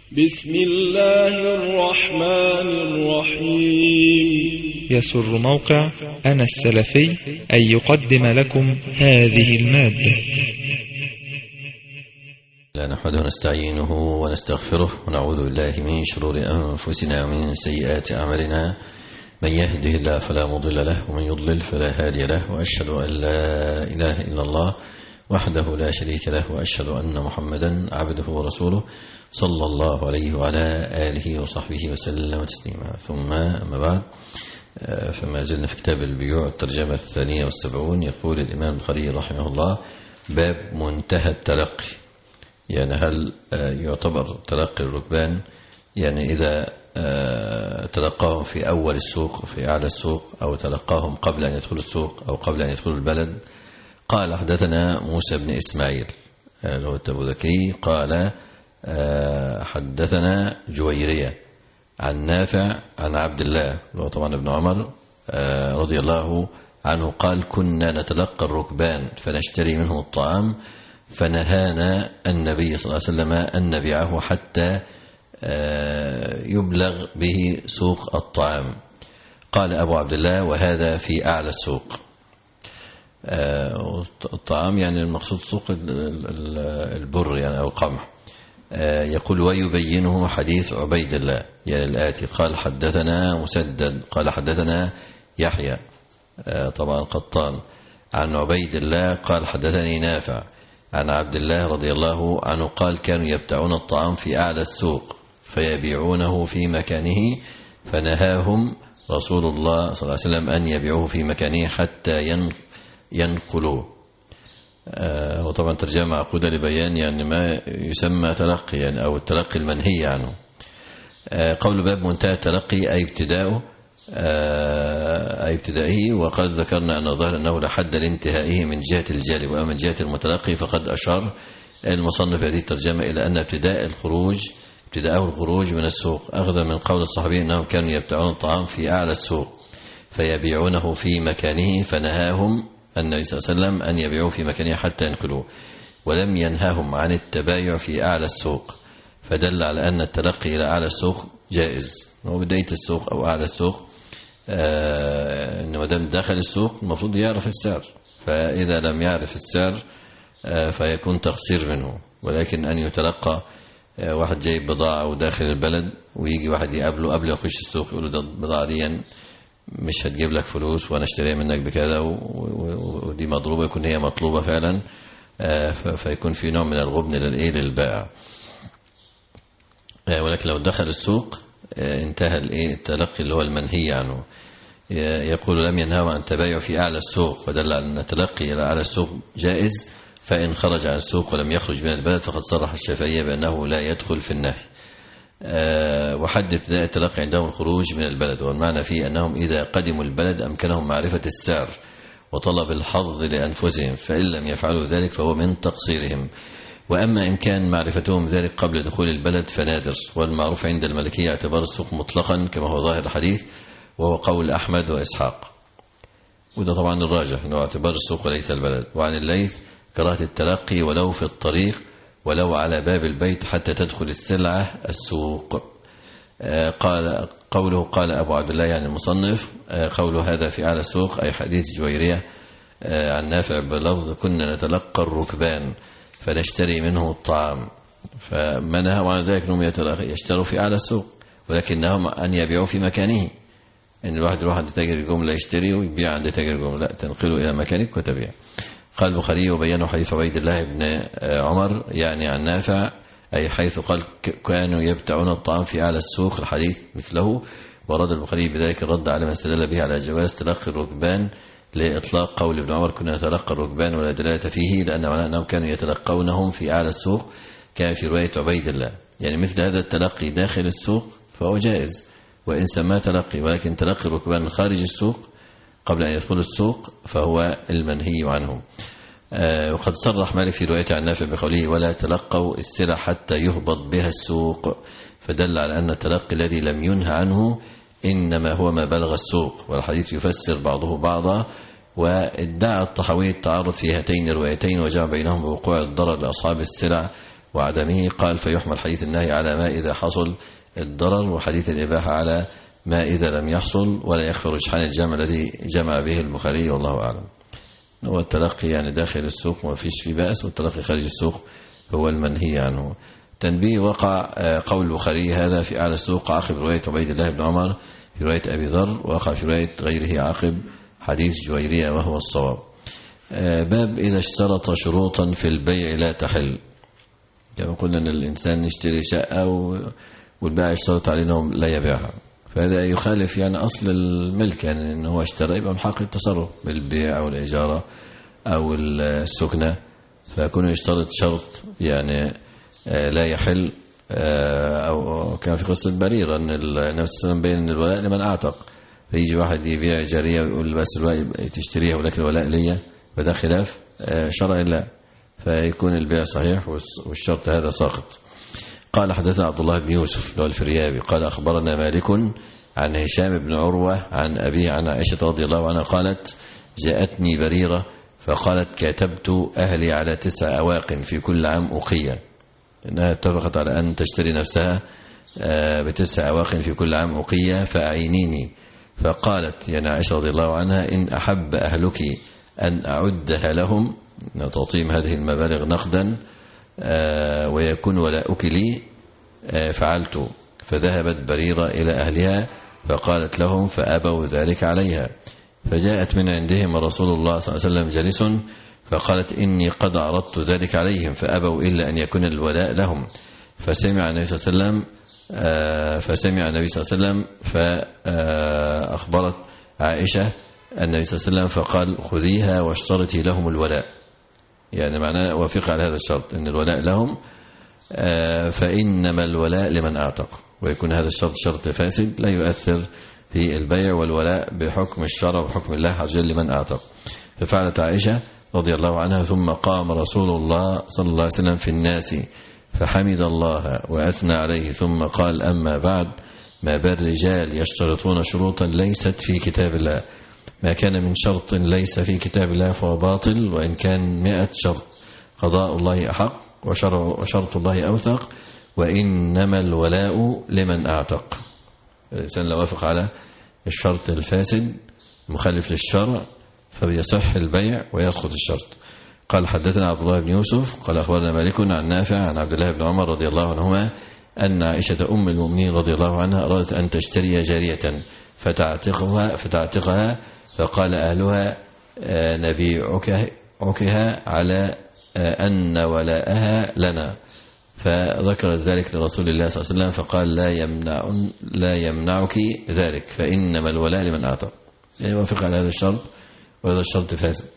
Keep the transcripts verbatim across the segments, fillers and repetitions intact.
بسم الله الرحمن الرحيم. يسر موقع أنا السلفي أن يقدم لكم هذه المادة. لا نحمده ونستعينه ونستغفره ونعوذ بالله من شرور أنفسنا ومن سيئات أعمالنا. من يهده الله فلا مضل له ومن يضلل فلا هادي له، وأشهد أن لا إله إلا الله وحده لا شريك له، وأشهد أن محمدا عبده ورسوله صلى الله عليه وعلى آله وصحبه وسلم تسليما. ثم أما بعد، فما زلنا في كتاب البيوع الترجمة الثانية والسبعون. يقول الإمام البخاري رحمه الله: باب منتهى التلقي. يعني هل يعتبر تلقي الركبان يعني إذا تلقاهم في أول السوق وفي أعلى السوق، أو تلقاهم قبل أن يدخلوا السوق أو قبل أن يدخلوا البلد؟ قال: حدثنا موسى بن إسماعيل اللي هو التبوذكي قال: حدثنا جويرية عن نافع عن عبد الله اللي هو طبعا ابن عمر رضي الله عنه قال: كنا نتلقى الركبان فنشتري منهم الطعام، فنهانا النبي صلى الله عليه وسلم أن نبيعه حتى يبلغ به سوق الطعام. قال أبو عبد الله: وهذا في أعلى السوق. الطعام يعني المقصود سوق البر يعني أو القمح. يقول: ويبينه حديث عبيد الله يعني الآتي: قال حدثنا مسدد قال حدثنا يحيى طبعا قطان عن عبيد الله قال حدثني نافع عن عبد الله رضي الله عنه قال: كانوا يبتعون الطعام في أعلى السوق فيبيعونه في مكانه، فنهاهم رسول الله صلى الله عليه وسلم أن يبيعوه في مكانه حتى ينقلوه. آه وطبعا ترجمة معقودة لبيان يعني ما يسمى تلقي يعني أو التلقي المنهي عنه. آه قول باب منتهى التلقي أي ابتداؤه آه أي ابتدائه. وقد ذكرنا أن الظاهر أنه لحد لانتهائه من جهة الجالب، وأما من جهة المتلقي فقد أشار المصنف هذه الترجمة إلى أن ابتداء الخروج ابتداءه الخروج من السوق، أخذ من قول الصحابي أنهم كانوا يبتعون الطعام في أعلى السوق فيبيعونه في مكانه، فنهاهم النبي صلى الله عليه وسلم أن يبيعوه في مكانه حتى ينقلوه، ولم ينههم عن التبايع في أعلى السوق، فدل على أن التلقي إلى أعلى السوق جائز. هو بداية السوق أو أعلى السوق آه إن ما دام داخل السوق المفروض يعرف السعر، فإذا لم يعرف السعر آه فيكون تقصير منه. ولكن أن يتلقى آه واحد جايب بضاعة وداخل البلد ويجي واحد يقابله قبل يخش السوق يقول له: ده البضاعة دي مش هتجيب لك فلوس وانا اشتريها منك بكذا ودي مضروبة، يكون هي مطلوبة فعلا، فيكون في نوع من الغبن للايه للبائع. ولكن لو دخل السوق انتهى الايه التلقي اللي هو المنهي عنه. يقول: لم ينهوا عن التبايع في اعلى السوق، ودل على ان التلقي الى اعلى السوق جائز، فان خرج عن السوق ولم يخرج من البلد فقد صرح الشافعية بانه لا يدخل في النهي. أه وحد ابتداء التلقي عندهم الخروج من البلد، والمعنى فيه أنهم إذا قدموا البلد أمكنهم معرفة السعر وطلب الحظ لأنفسهم، فإن لم يفعلوا ذلك فهو من تقصيرهم. وأما إن كان معرفتهم ذلك قبل دخول البلد فنادر، والمعروف عند المالكية اعتبار السوق مطلقا كما هو ظاهر الحديث، وهو قول أحمد وإسحاق، وده طبعا الراجح أنه اعتبار السوق وليس البلد. وعن الليث كراهة التلقي ولو في الطريق ولو على باب البيت حتى تدخل السلعة السوق. قال قوله قال أبو عبد الله يعني المصنف قوله هذا في أعلى السوق أي حديث جويرية عن نافع بلفظ: كنا نتلقى الركبان فنشتري منه الطعام، فمنهوا عن ذلك أنهم يشتروا في أعلى السوق، ولكنهم أن يبيعوا في مكانه. إن الواحد يروح عند تاجر الجملة يشتري ويبيع عند تاجر الجملة، لا، تنقله إلى مكانك وتبيع. قال البخاري: وبينوا حديث عبيد الله بن عمر يعني عن نافع أي حيث قال: كانوا يبتعون الطعام في أعلى السوق، الحديث مثله. ورد البخاري بذلك الرد على ما استدل به على جواز تلقي الركبان لإطلاق قول ابن عمر: كنا نتلقى الركبان، ولا دلالة فيه، لأن معناه أنهم كانوا يتلقونهم في أعلى السوق، كان في رواية عبيد الله. يعني مثل هذا التلقي داخل السوق فهو جائز وإن سماه تلقي، ولكن تلقي الركبان خارج السوق قبل أن يدخل السوق فهو المنهي عنه. آه وقد صرح مالك في روايته عن نافع بقوله: ولا تلقوا السلع حتى يهبط بها السوق، فدل على أن التلقي الذي لم ينهى عنه إنما هو ما بلغ السوق، والحديث يفسر بعضه بعضا. وادعى الطحاوي التعارض في هاتين الروايتين، وجاء بينهم بوقوع الضرر لأصحاب السلع وعدمه. قال فيحمل حديث النهي على ما إذا حصل الضرر، وحديث الإباحة على ما إذا لم يحصل، ولا يخفى رجحان الجمع الذي جمع به البخاري والله أعلم. هو التلقي يعني داخل السوق ما فيش فيه بأس، والتلقي خارج السوق هو المنهي عنه. تنبيه: وقع قول البخاري هذا في أعلى السوق عقب رواية عبيد الله بن عمر في رواية أبي ذر، وقع في رواية غيره عقب حديث جويرية وهو الصواب. باب إذا اشترط شروطا في البيع لا تحل. كما قلنا أن الإنسان يشتري شقة والبائع يشترط عليه أنه لا يبيعها، فهذا يخالف يعني أصل الملك، يعني أنه هو اشترى يبقى من حق التصرف بالبيع أو الإجارة أو السكنة، فيكون يشترط شرط يعني لا يحل. أو كان في قصة بريرة أن النبي صلى الله عليه وسلم بين أن الولاء لمن أعتق، فيجي واحد يبيع جارية ويقول بس الولاء تشتريها ولكن الولاء ليا، فده خلاف شرع الله، فيكون البيع صحيح والشرط هذا ساقط. قال حدثنا عبد الله بن يوسف له الفريابي قال أخبرنا مالك عن هشام بن عروة عن أبيه عن عائشة رضي الله عنها قالت جاءتني بريرة فقالت كتبت أهلي على تسع أواق في كل عام أقية، إنها اتفقت على أن تشتري نفسها بتسع أواق في كل عام أقية فأعينيني. فقالت يعني عائشة رضي الله عنها إن أحب أهلك أن أعدها لهم، تعطيهم هذه المبالغ نقدا ويكون ولاؤك لي فعلت. فذهبت بريرة إلى أهلها فقالت لهم فأبوا ذلك عليها، فجاءت من عندهم رسول الله صلى الله عليه وسلم جالس فقالت إني قد عرضت ذلك عليهم فأبوا إلا أن يكون الولاء لهم. فسمع النبي صلى الله عليه وسلم فسمع النبي صلى الله عليه وسلم فأخبرت عائشة النبي صلى الله عليه وسلم فقال خذيها واشترطي لهم الولاء، يعني معناه وافق على هذا الشرط أن الولاء لهم، فإنما الولاء لمن أعتق، ويكون هذا الشرط شرط فاسد لا يؤثر في البيع، والولاء بحكم الشرع وحكم الله عز وجل لمن أعتق. ففعلت عائشة رضي الله عنها ثم قام رسول الله صلى الله عليه وسلم في الناس فحمد الله وأثنى عليه ثم قال أما بعد ما بال رجال يشترطون شروطا ليست في كتاب الله، ما كان من شرط ليس في كتاب الله فهو باطل، وإن كان مئة شرط قضاء الله أحق وشرط الله أوثق، وإنما الولاء لمن أعتق. الإنسان لو وافق على الشرط الفاسد مخالف للشرع فبيصح البيع ويسقط الشرط. قال حدثنا عبد الله بن يوسف قال أخبرنا مالك عن نافع عن عبد الله بن عمر رضي الله عنهما أن عائشة أم المؤمنين رضي الله عنها أرادت أن تشتري جارية فتعتقها, فتعتقها فقال أهلها نبيعكها على أن ولاءها لنا، فذكرت ذلك لرسول الله صلى الله عليه وسلم فقال لا يمنع لا يمنعك ذلك فإنما الولاء لمن أعتق. يعني وافق على هذا الشرط وهذا الشرط فاسد.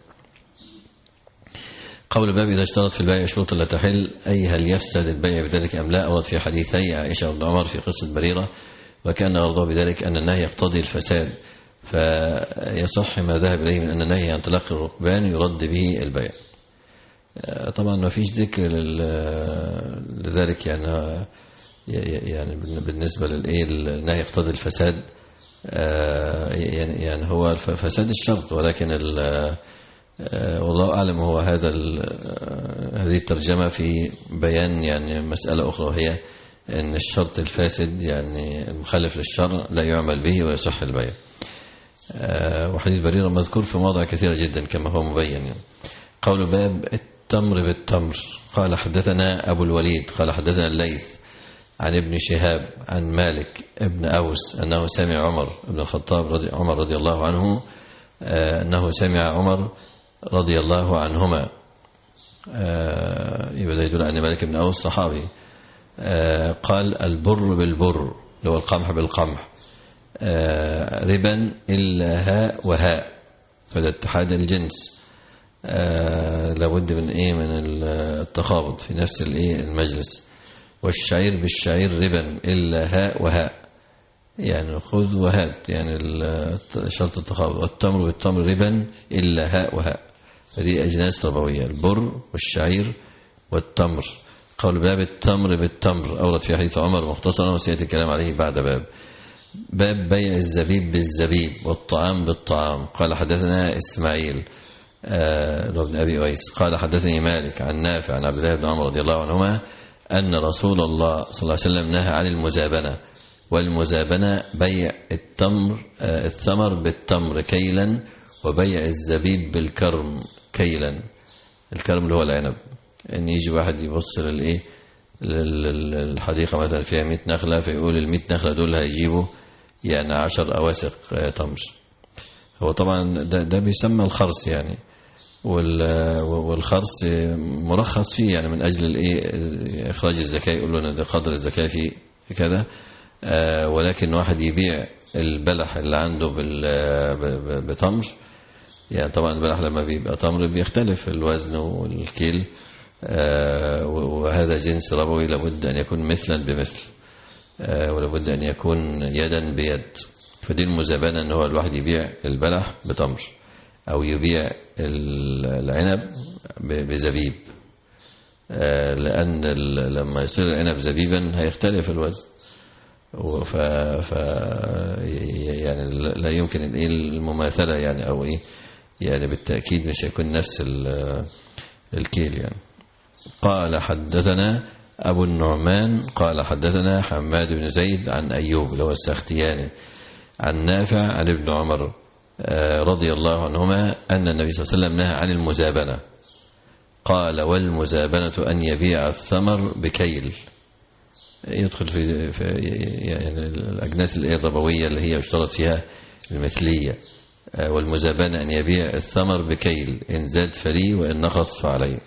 قول باب إذا اشترط في البيع شروط لا تحل، أي هل يفسد البيع بذلك أم لا؟ أورد في حديثي عائشة وابن عمر في قصة بريرة، وكان غرضه بذلك أن النهي يقتضي الفساد، فيصح ما ذهب إليه من أن النهي عن تلقي الركبان يرد به البيع. طبعا ما فيش ذكر لذلك، يعني يعني بالنسبة للإيه النهي يقتضي الفساد، يعني يعني هو فساد الشرط، ولكن والله أعلم هو هذا هذه الترجمة في بيان يعني مسألة أخرى، وهي أن الشرط الفاسد يعني المخالف للشرع لا يعمل به ويصح البيع. وحديث بريرة مذكور في مواضع كثيرة جدا كما هو مبين. يعني قول باب التمر بالتمر. قال حدثنا أبو الوليد قال حدثنا الليث عن ابن شهاب عن مالك ابن أوس أنه سمع عمر بن الخطاب رضي عمر رضي الله عنه أنه سمع عمر رضي الله عنهما، يبدأ يدل أن مالك بن أوس صحابي، قال البر بالبر اللي هو القمح بالقمح ربا إلا هاء وهاء، فده اتحاد الجنس، لابد من إيه من التخابط في نفس الإيه المجلس. والشعير بالشعير ربا إلا هاء وهاء، يعني خذ وهات، يعني شرط التخابط. والتمر بالتمر ربا إلا هاء وهاء، هذه أجناس ربوية، البر والشعير والتمر. قول باب التمر بالتمر أورد في حديث عمر مختصرا وسيأتي الكلام عليه بعد باب. باب بيع الزبيب بالزبيب والطعام بالطعام. قال حدثنا إسماعيل آه بن أبي أويس قال حدثني مالك عن نافع عن عبد الله بن عمر رضي الله عنهما أن رسول الله صلى الله عليه وسلم نهى عن المزابنة، والمزابنة بيع التمر الثمر بالتمر كيلا، وبيع الزبيب بالكرم كيلا. الكرم اللي هو العنب، ان يجي واحد يبص للايه للحديقة مثلا فيها مئة نخلة، فيقول المئة نخلة دول هيجيبوا يعني عشر أواسق تمر. هو طبعا ده, ده بيسمى الخرص يعني، والخرص مرخص فيه يعني من أجل الإيه إخراج الزكاة، يقول له ده قدر الزكاة في كذا. ولكن واحد يبيع البلح اللي عنده بتمر، يعني طبعا البلح لما بيبقى تمر بيختلف الوزن والكيل، وهذا جنس ربوي لابد أن يكون مثلا بمثل، ولابد أن يكون يدا بيد. فدي المزابنة، أن هو الواحد يبيع البلح بتمر أو يبيع العنب بزبيب، لأن لما يصير العنب زبيبا هيختلف الوزن، ف... ف يعني لا يمكن المماثلة يعني، أو إيه يعني بالتأكيد مش هيكون نفس الكيل يعني. قال حدثنا أبو النعمان قال حدثنا حماد بن زيد عن أيوب اللي هو السختياني عن نافع عن ابن عمر رضي الله عنهما أن النبي صلى الله عليه وسلم نهى عن المزابنة. قال والمزابنة أن يبيع الثمر بكيل، يدخل في, في يعني الأجناس الربوية اللي هي يشترط فيها المثلية. والمزابنة أن يبيع الثمر بكيل، إن زاد فلي وإن نقص فعليه.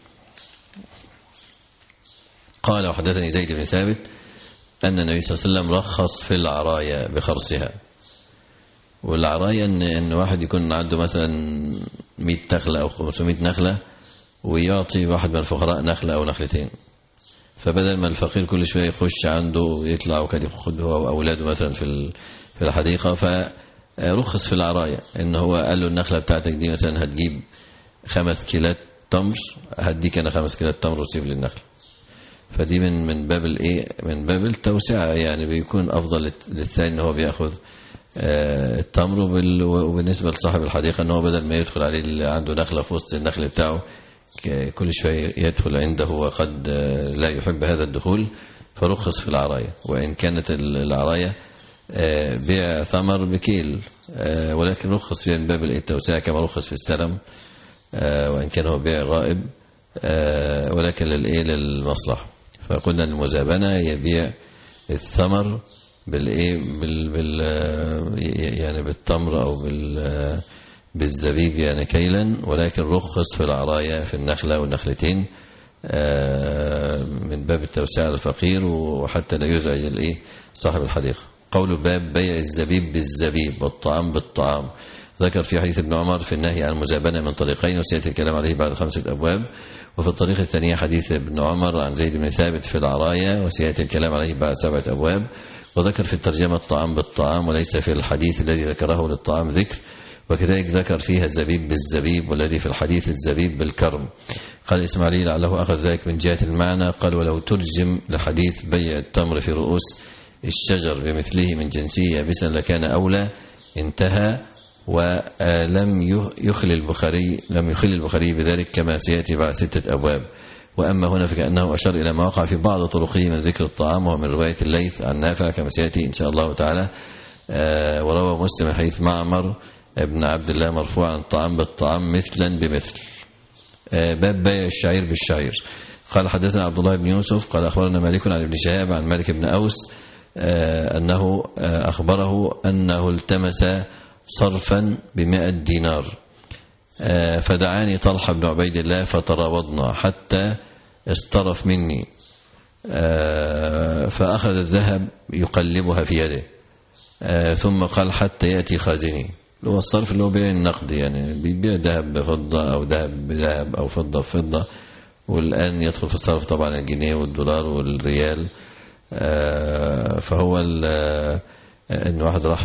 قال وحدثني زيد بن ثابت أن النبي صلى الله عليه وسلم رخص في العرايا بخرصها. والعرايا إن, إن واحد يكون عنده مثلا مئة نخلة أو خمسمائة نخلة، ويعطي واحد من الفقراء نخلة أو نخلتين، فبدل ما الفقير كل شوية يخش عنده ويطلع وكان ياخد هو وأولاده مثلا في في الحديقة، فرخص في العرايا إن هو قال له النخلة بتاعتك دي مثلا هتجيب خمس كيلات تمر، هديك أنا خمس كيلات تمر وسيب لي النخلة. فدي من من باب الايه من باب التوسعة يعني، بيكون أفضل للثاني إن هو بياخذ التمر، وبالنسبة لصاحب الحديقة إن هو بدل ما يدخل عليه اللي عنده نخلة في وسط النخل بتاعه كل شوية يدخل عنده وقد لا يحب هذا الدخول، فرخص في العراية. وإن كانت العراية بيع ثمر بكيل، ولكن رخص فيها من باب التوسعة، كما رخص في السلم وإن كان هو بيع غائب، ولكن للإيه للمصلحة. فقلنا المزابنة يبيع الثمر بالايه بال, بال يعني بالتمر او بال بالزبيب يعني كيلا، ولكن رخص في العرايا في النخلة والنخلتين من باب التوسعة للفقير، وحتى لا يزعج الايه صاحب الحديقة. قول باب بيع الزبيب بالزبيب والطعام بالطعام. ذكر في حديث ابن عمر في النهي عن المزابنة من طريقين، وسيأتي الكلام عليه بعد خمسة أبواب. وفي الطريق الثانية حديث ابن عمر عن زيد بن ثابت في العرايا، وسيأتي الكلام عليه بعد سبعة أبواب. وذكر في الترجمة الطعام بالطعام، وليس في الحديث الذي ذكره للطعام ذكر. وكذلك ذكر فيها الزبيب بالزبيب، والذي في الحديث الزبيب بالكرم. قال إسماعيل لعله أخذ ذلك من جهة المعنى. قال ولو ترجم لحديث بيع التمر في رؤوس الشجر بمثله من جنسه يابسا لكان أولى. انتهى. ولم يخل البخاري لم يخل البخاري بذلك كما سيأتي بعد ستة أبواب. وأما هنا فكأنه أشار إلى ما وقع في بعض طرقه من ذكر الطعام، وهو من رواية الليث عن نافع كما سيأتي إن شاء الله تعالى. وروى مسلم حديث معمر ابن عبد الله مرفوعا الطعام بالطعام مثلا بمثل. باب بيع الشعير بالشعير. قال حدثنا عبد الله بن يوسف قال أخبرنا مالك عن ابن شهاب عن مالك بن أوس أنه أخبره أنه التمس صرفا بمائة دينار، فدعاني طلحة بن عبيد الله فتراوضنا حتى استرف مني، فأخذ الذهب يقلبها في يده، ثم قال حتى يأتي خازني. هو الصرف اللي هو بيع النقد يعني، بيبيع ذهب بفضة أو ذهب بذهب أو فضة بفضة. والآن يدخل في الصرف طبعا الجنيه والدولار والريال. فهو ان واحد راح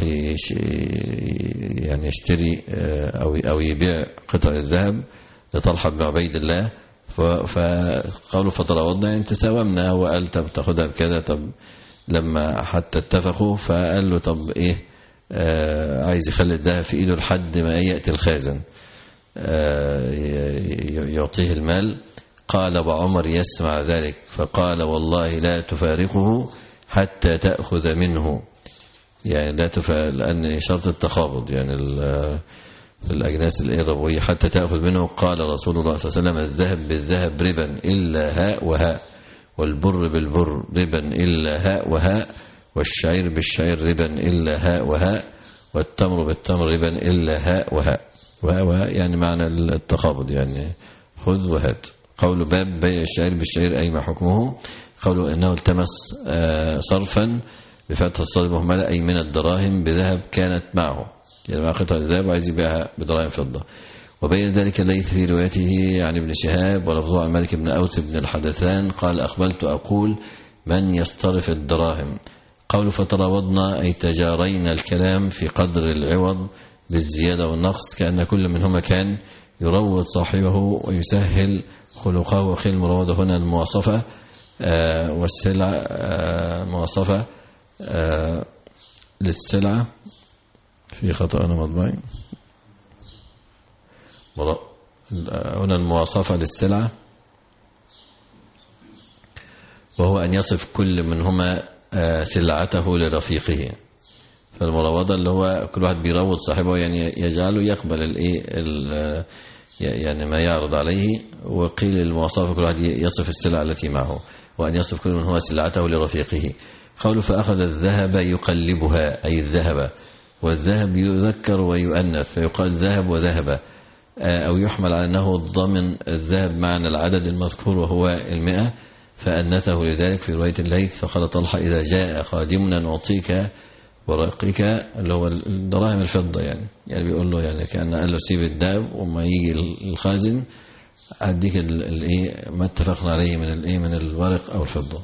يعني يشتري او او يبيع قطع الذهب لطلحة بن عبيد الله، فقالوا فتراوضنا يعني تساومنا، وقال طب تاخدها بكذا. طب لما حتى اتفقوا فقال له طب ايه آه عايز يخلي الذهب في ايده لحد ما ياتي الخازن آه يعطيه المال. قال وعمر يسمع ذلك فقال والله لا تفارقه حتى تأخذ منه، يعني لا تفارق لأن شرط التخابط يعني الأجناس الربوية حتى تأخذ منه. قال رسول الله صلى الله عليه وسلم الذهب بالذهب ربا إلا هاء وهاء، والبر بالبر ربا إلا هاء وهاء، والشعير بالشعير ربا إلا هاء وهاء، والتمر بالتمر ربا إلا هاء وهاء. وهاء وهاء يعني معنى التخابط يعني خذ وهات. قول باب بيع الشعير بالشعير أي ما حكمه؟ قوله إنه التمس صرفا بفتح الصاد المهملة أي من الدراهم بذهب كانت معه، يعني مع قطعة الذهب وعايز يبيعها بدراهم فضة. وبين ذلك الليث في روايته عن ابن شهاب ولفظه عن مالك بن أوس بن الحدثان قال أقبلت أقول من يصطرف الدراهم. قول فتراوضنا أي تجارينا الكلام في قدر العوض بالزيادة والنقص، كأن كل منهما كان يروض صاحبه ويسهل خلقه. وخيل المروضة هنا المواصفة آه والسلع آه مواصفة آه للسلعة في خطأ أنا مطبعي هنا المواصفة للسلعة، وهو أن يصف كل منهما سلعته لرفيقه. فالمراوضة اللي هو كل واحد بيروض صاحبه يعني يجعله يقبل الايه يعني ما يعرض عليه. وقيل المواصفة كل واحد يصف السلعة التي معه، وأن يصف كل منهما سلعته لرفيقه. قوله فأخذ الذهب يقلبها أي الذهب، والذهب يذكر ويؤنث فيقال ذهب وذهب، أو يحمل على أنه ضمن الذهب معنى العدد المذكور وهو المئة فأنثه لذلك في رواية الليث. فقال طلحة إذا جاء خادمنا نعطيك ورقك اللي هو الدراهم الفضة، يعني يعني بيقول له يعني كأن قال له سيب الذهب وما يجي الخازن أديك الايه ما اتفقنا عليه من الايه من الورق أو الفضة.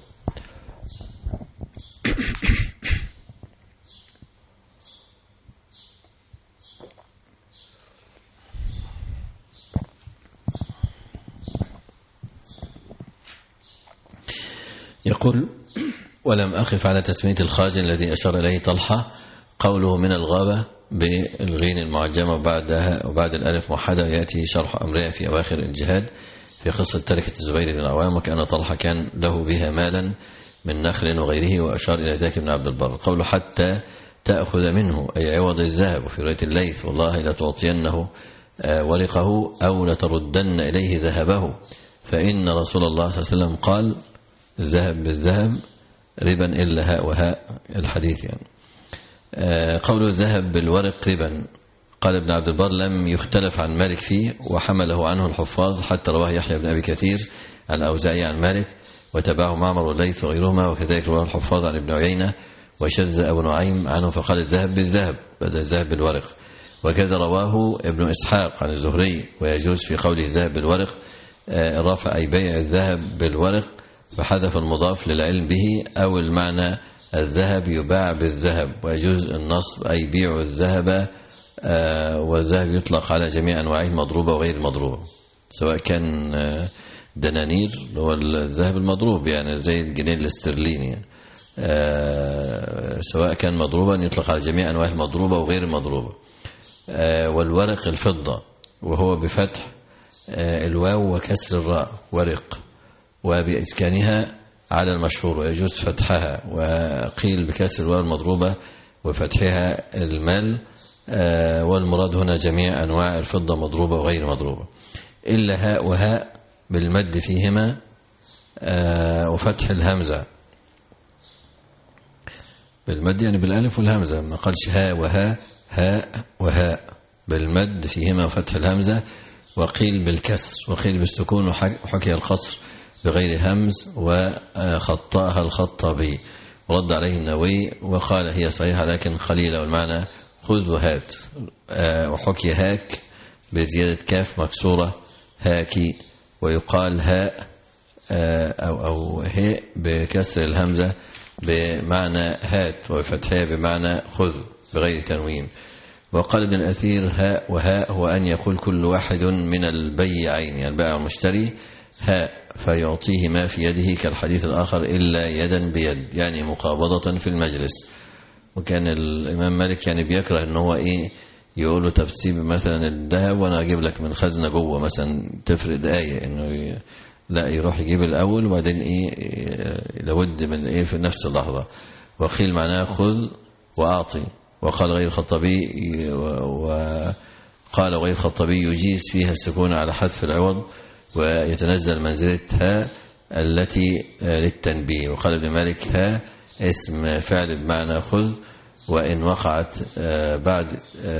يقول ولم أخف على تسمية الخازن الذي أشار إليه طلحة. قوله من الغابة بالغين المعجمة وبعدها وبعد الألف موحدة يأتي شرح أمرها في أواخر الجهاد في قصة تركة الزبير بن العوام، وكأن طلحة كان له بها مالا من نخل وغيره، وأشار إلى ذلك ابن عبد البر. قوله حتى تأخذ منه أي عوض الذهب، وفي رواية الليث والله لتعطينه ورقه أو لتردن إليه ذهبه، فإن رسول الله صلى الله عليه وسلم قال الذهب بالذهب ربا إلا هاء وهاء الحديث. يعني قول الذهب بالورق ربا قال ابن عبد البر لم يختلف عن مالك فيه، وحمله عنه الحفاظ حتى رواه يحيى بن أبي كثير عن أوزاعي عن مالك وتبعه معمر والليث وغيرهما، وكذلك رواه الحفاظ عن ابن عيينة وشذ أبو نعيم عنه فقال الذهب بالذهب بدل الذهب بالورق. وكذا رواه ابن إسحاق عن الزهري ويجوز في قوله الذهب بالورق الرفع أي بيع الذهب بالورق فحذف المضاف للعلم به، أو المعنى الذهب يباع بالذهب، ويجوز النصب أي بيع الذهب، والذهب يطلق على جميع أنواعه المضروبة وغير المضروبة، سواء كان دنانير هو الذهب المضروب يعني زي الجنيه الاسترليني، سواء كان مضروبا يطلق على جميع أنواع المضروبة وغير المضروبة. والورق الفضة وهو بفتح الواو وكسر الراء ورق، وبإسكانها على المشهور، ويجوز فتحها، وقيل بكسر الواو المضروبة وفتحها المال. والمراد هنا جميع أنواع الفضة مضروبة وغير مضروبة، إلا هاء وهاء بالمد فيهما وفتح الهمزة بالمد يعني بالالف والهمزة، ما قالش هاء وهاء هاء وهاء بالمد فيهما وفتح الهمزة. وقيل بالكسر وقيل بالسكون، وحكي القصر بغير همز وخطاها الخطابي ورد عليه النووي وقال هي صحيحة لكن قليلة، والمعنى خذ وهات. وحكي هاك بزيادة كاف مكسورة هاكي، ويقال هاء أو أو هاء بكسر الهمزة بمعنى هات، وفتحها بمعنى خذ بغير تنوين. وقال ابن الأثير هاء وهاء هو أن يقول كل واحد من البيعين يعني البائع والمشتري هاء فيعطيه ما في يده كالحديث الآخر إلا يدا بيد، يعني مقابضة في المجلس. وكان الإمام مالك يعني بيكره إنه هو إيه يقول له تفسيب مثلا الذهب وأنا أجيب لك من خزنة جوه مثلا تفرق دقايق، إنه لا يروح يجيب الأول وبعدين إيه لابد من إيه في نفس اللحظة. وقيل معناه خذ وأعطي. وقال غير الخطابي وقال غير الخطابي يجيز فيها السكون على حذف العوض ويتنزل منزلتها التي للتنبيه. وقال ابن مالك ها اسم فعل بمعنى خذ وإن وقعت بعد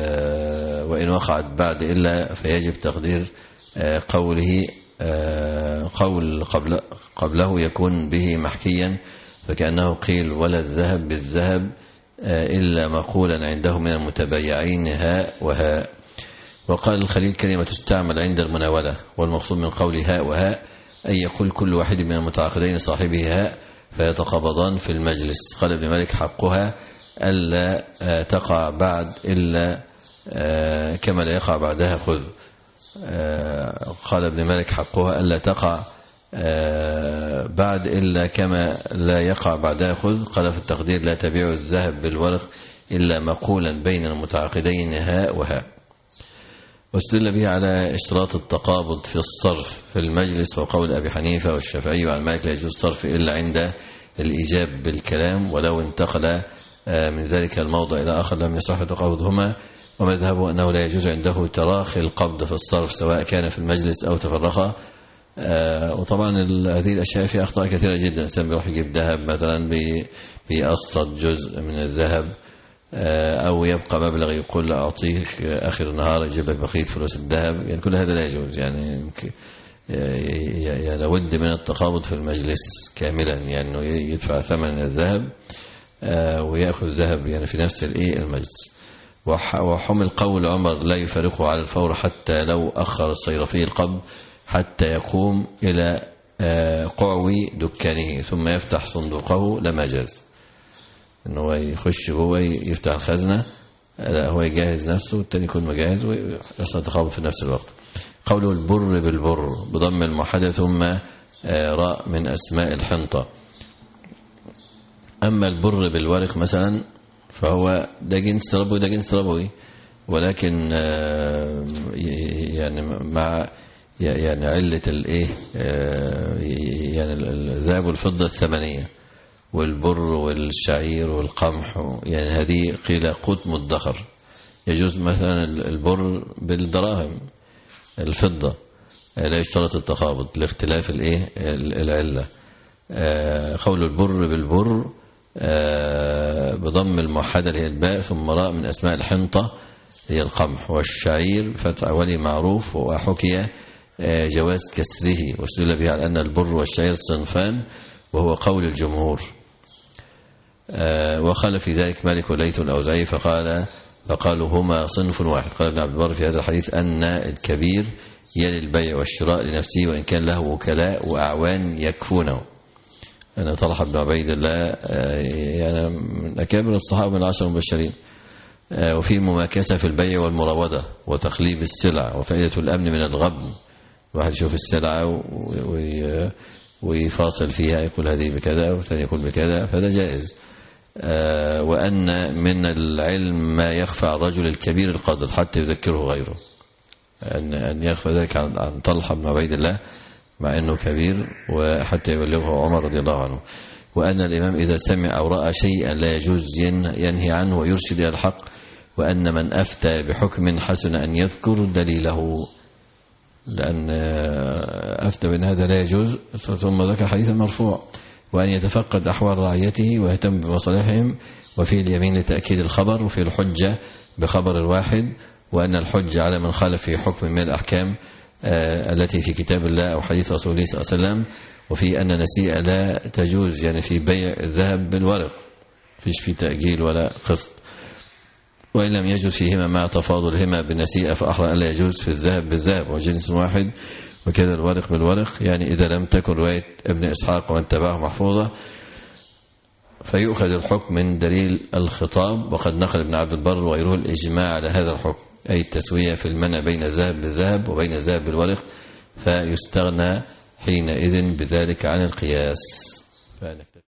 وإن وقعت بعد إلا فيجب تقدير قوله قول قبل قبله يكون به محكيا فكأنه قيل ولا الذهب بالذهب إلا مقولا عنده من المتبايعين هاء وهاء. وقال الخليل كلمة تستعمل عند المناولة والمقصود من قول هاء وهاء أن يقول كل واحد من المتعاقدين صاحبه هاء فيتقابضان في المجلس. قال ابن مالك حقها ألا تقع بعد إلا كما لا يقع بعدها خذ. قال ابن مالك حقها ألا تقع بعد إلا كما لا يقع بعدها خذ. قال في التقدير لا تبيع الذهب بالورق إلا مقولا بين المتعاقدين هاء وهاء. واستدل به على اشتراط التقابض في الصرف في المجلس وقول أبي حنيفة والشافعي وعن مالك لا يجوز الصرف إلا عند الإيجاب بالكلام ولو انتقل من ذلك الموضع إلى آخر لم يصح تقابضهما. ومذهبه أنه لا يجوز عنده تراخي القبض في الصرف سواء كان في المجلس أو تفرقا. وطبعا هذه الأشياء فيها أخطاء كثيرة جدا. الإنسان بيروح يجيب ذهب مثلا بيقسط جزء من الذهب أو يبقى مبلغ يقول أعطيك آخر النهار يجيب لك بقية فلوس الذهب. يعني كل هذا لا يجوز. يعني يعني لابد من التقابض في المجلس كاملا يعني أنه يدفع ثمن الذهب ويأخذ ذهب يعني في نفس المجلس. وحمل قول عمر لا يفارقه على الفور حتى لو أخر الصيرفي القبض حتى يقوم إلى قعو دكانه ثم يفتح صندوقه لما جاز. إنه يخش جوه يفتح الخزنة لا هو يجهز نفسه والتاني يكون مجهز ويصل تقابض في نفس الوقت. قوله البر بالبر بضم الموحدة ثم راء من أسماء الحنطة. أما البر بالورق مثلا فهو ده جنس ربوي وده جنس ربوي ولكن يعني مع يعني علة الايه يعني الذهب والفضة الثمنية والبر والشعير والقمح يعني هذه قيل قوت مدخر. يجوز مثلا البر بالدراهم الفضة لا يشترط التقابض لاختلاف الايه العلة. قول البر بالبر بضم الموحدة اللي هي الباء ثم راء من أسماء الحنطة هي القمح. والشعير فتح أولي معروف وحكي جواز كسره واستدل به على أن البر والشعير صنفان وهو قول الجمهور. وقال في ذلك مالك وليث الأوزاعي فقال فقالوا هما صنف واحد. قال ابن عبد البر في هذا الحديث أن الكبير يلي البيع والشراء لنفسه وإن كان له وكلاء وأعوان يكفونه. أنا طلحة بن عبيد الله يعني من أكابر الصحابة من العشر المبشرين. وفي مماكسة في البيع والمراودة وتقليب السلع وفائدة الأمن من الغبن. واحد يشوف السلعة ويفاصل فيها يقول هذه بكذا والثاني يقول بكذا فهذا جائز. وأن من العلم ما يخفى على الرجل الكبير القدر حتى يذكره غيره. أن يخفى ذلك عن طلحة بن عبيد الله مع أنه كبير وحتى يبلغه عمر رضي الله عنه. وأن الإمام إذا سمع أو رأى شيئا لا يجوز ينهي عنه ويرشد إلى الحق. وأن من أفتى بحكم حسن أن يذكر دليله لأن أفتى بأن هذا لا يجوز ثم ذكر حديثا مرفوع. وأن يتفقد أحوال رعيته ويهتم بمصالحهم وفي اليمين لتأكيد الخبر وفي الحجة بخبر الواحد. وأن الحجة على من خالف في حكم من الأحكام التي في كتاب الله أو حديث رسول الله صلى الله عليه وسلم. وفي أن نسيئة لا تجوز يعني في بيع الذهب بالورق فيش في تأجيل ولا قسط. وإن لم يجوز فيهما مع تفاضلهما بالنسيئة فأحرى ألا يجوز في الذهب بالذهب وجنس واحد وكذا الورق بالورق. يعني إذا لم تكن رواية ابن إسحاق ومن تبعه محفوظة فيؤخذ الحكم من دليل الخطاب. وقد نقل ابن عبد البر وغيره الإجماع على هذا الحكم أي التسوية في المنع بين الذهب بالذهب وبين الذهب بالورق فيستغنى حينئذ بذلك عن القياس.